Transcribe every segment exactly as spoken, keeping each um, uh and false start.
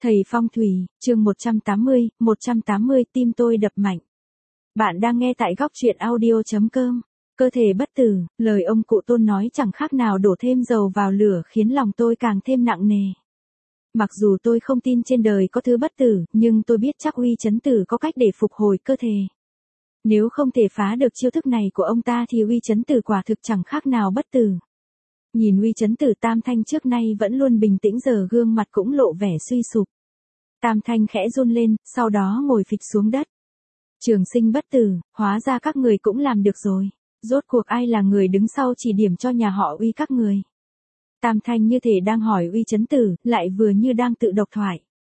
Thầy Phong thủy, chương một trăm tám mươi, một trăm tám mươi tim tôi đập mạnh. Bạn đang nghe tại góc truyện audio chấm com. Cơ thể bất tử, lời ông cụ Tôn nói chẳng khác nào đổ thêm dầu vào lửa khiến lòng tôi càng thêm nặng nề. Mặc dù tôi không tin trên đời có thứ bất tử, nhưng tôi biết chắc Uy Chấn Tử có cách để phục hồi cơ thể. Nếu không thể phá được chiêu thức này của ông ta thì Uy Chấn Tử quả thực chẳng khác nào bất tử. Nhìn Uy Chấn Tử Tam Thanh trước nay vẫn luôn bình tĩnh giờ gương mặt cũng lộ vẻ suy sụp. Tam Thanh khẽ run lên, sau đó ngồi phịch xuống đất. Trường sinh bất tử, hóa ra các người cũng làm được rồi. Rốt cuộc ai là người đứng sau chỉ điểm cho nhà họ Uy các người? Tam Thanh như thể đang hỏi Uy Chấn Tử, lại vừa như đang tự độc thoại.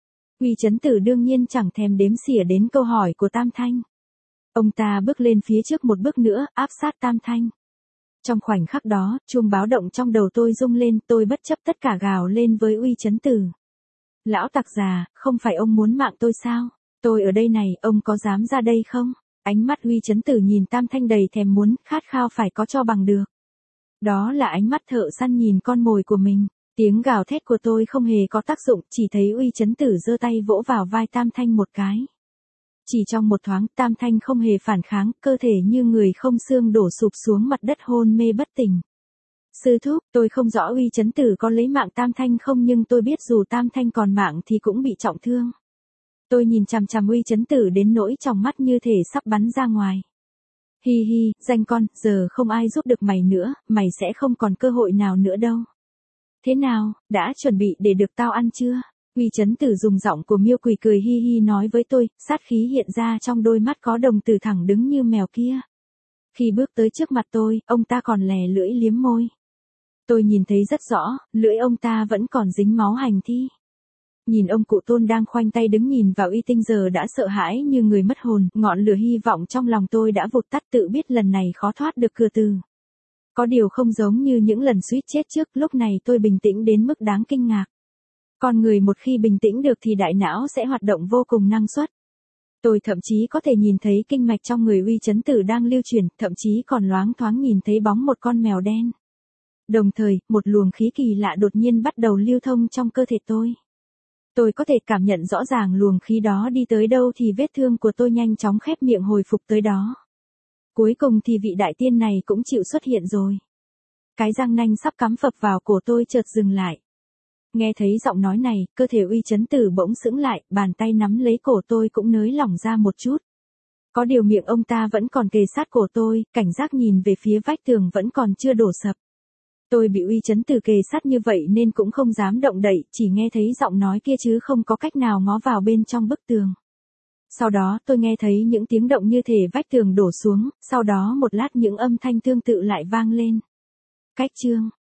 Uy Chấn Tử đương nhiên chẳng thèm đếm xỉa đến câu hỏi của Tam Thanh. Ông ta bước lên phía trước một bước nữa, áp sát Tam Thanh. Trong khoảnh khắc đó, chuông báo động trong đầu tôi rung lên, tôi bất chấp tất cả gào lên với Uy Chấn Tử. Lão tặc già, không phải ông muốn mạng tôi sao? Tôi ở đây này, ông có dám ra đây không? Ánh mắt Uy Chấn Tử nhìn Tam Thanh đầy thèm muốn, khát khao phải có cho bằng được. Đó là ánh mắt thợ săn nhìn con mồi của mình. Tiếng gào thét của tôi không hề có tác dụng, chỉ thấy Uy Chấn Tử giơ tay vỗ vào vai Tam Thanh một cái. Chỉ trong một thoáng, Tam Thanh không hề phản kháng, cơ thể như người không xương đổ sụp xuống mặt đất hôn mê bất tỉnh. Sư thúc, tôi không rõ Uy Chấn Tử có lấy mạng Tam Thanh không, nhưng tôi biết dù Tam Thanh còn mạng thì cũng bị trọng thương. Tôi nhìn chằm chằm Uy Chấn Tử đến nỗi trong mắt như thể sắp bắn ra ngoài. Hi hi, danh con, giờ không ai giúp được mày nữa, mày sẽ không còn cơ hội nào nữa đâu. Thế nào, đã chuẩn bị để được tao ăn chưa? Uy Chấn Tử dùng giọng của miêu quỷ cười hi hi nói với tôi, sát khí hiện ra trong đôi mắt có đồng tử thẳng đứng như mèo kia. Khi bước tới trước mặt tôi, ông ta còn lè lưỡi liếm môi. Tôi nhìn thấy rất rõ, lưỡi ông ta vẫn còn dính máu hành thi. Nhìn ông cụ Tôn đang khoanh tay đứng nhìn vào Uy Tinh giờ đã sợ hãi như người mất hồn, ngọn lửa hy vọng trong lòng tôi đã vụt tắt, tự biết lần này khó thoát được cửa từ. Có điều không giống như những lần suýt chết trước, lúc này tôi bình tĩnh đến mức đáng kinh ngạc. Con người một khi bình tĩnh được thì đại não sẽ hoạt động vô cùng năng suất. Tôi thậm chí có thể nhìn thấy kinh mạch trong người Uy Chấn Tử đang lưu chuyển, thậm chí còn loáng thoáng nhìn thấy bóng một con mèo đen. Đồng thời, một luồng khí kỳ lạ đột nhiên bắt đầu lưu thông trong cơ thể tôi. Tôi có thể cảm nhận rõ ràng luồng khí đó đi tới đâu thì vết thương của tôi nhanh chóng khép miệng hồi phục tới đó. Cuối cùng thì vị đại tiên này cũng chịu xuất hiện rồi. Cái răng nanh sắp cắm phập vào cổ tôi chợt dừng lại. Nghe thấy giọng nói này, cơ thể Uy Chấn Tử bỗng sững lại, bàn tay nắm lấy cổ tôi cũng nới lỏng ra một chút. Có điều miệng ông ta vẫn còn kề sát cổ tôi, cảnh giác nhìn về phía vách tường vẫn còn chưa đổ sập. Tôi bị Uy Chấn Tử kề sát như vậy nên cũng không dám động đậy, chỉ nghe thấy giọng nói kia chứ không có cách nào ngó vào bên trong bức tường. Sau đó tôi nghe thấy những tiếng động như thể vách tường đổ xuống, sau đó một lát những âm thanh tương tự lại vang lên. Cách chương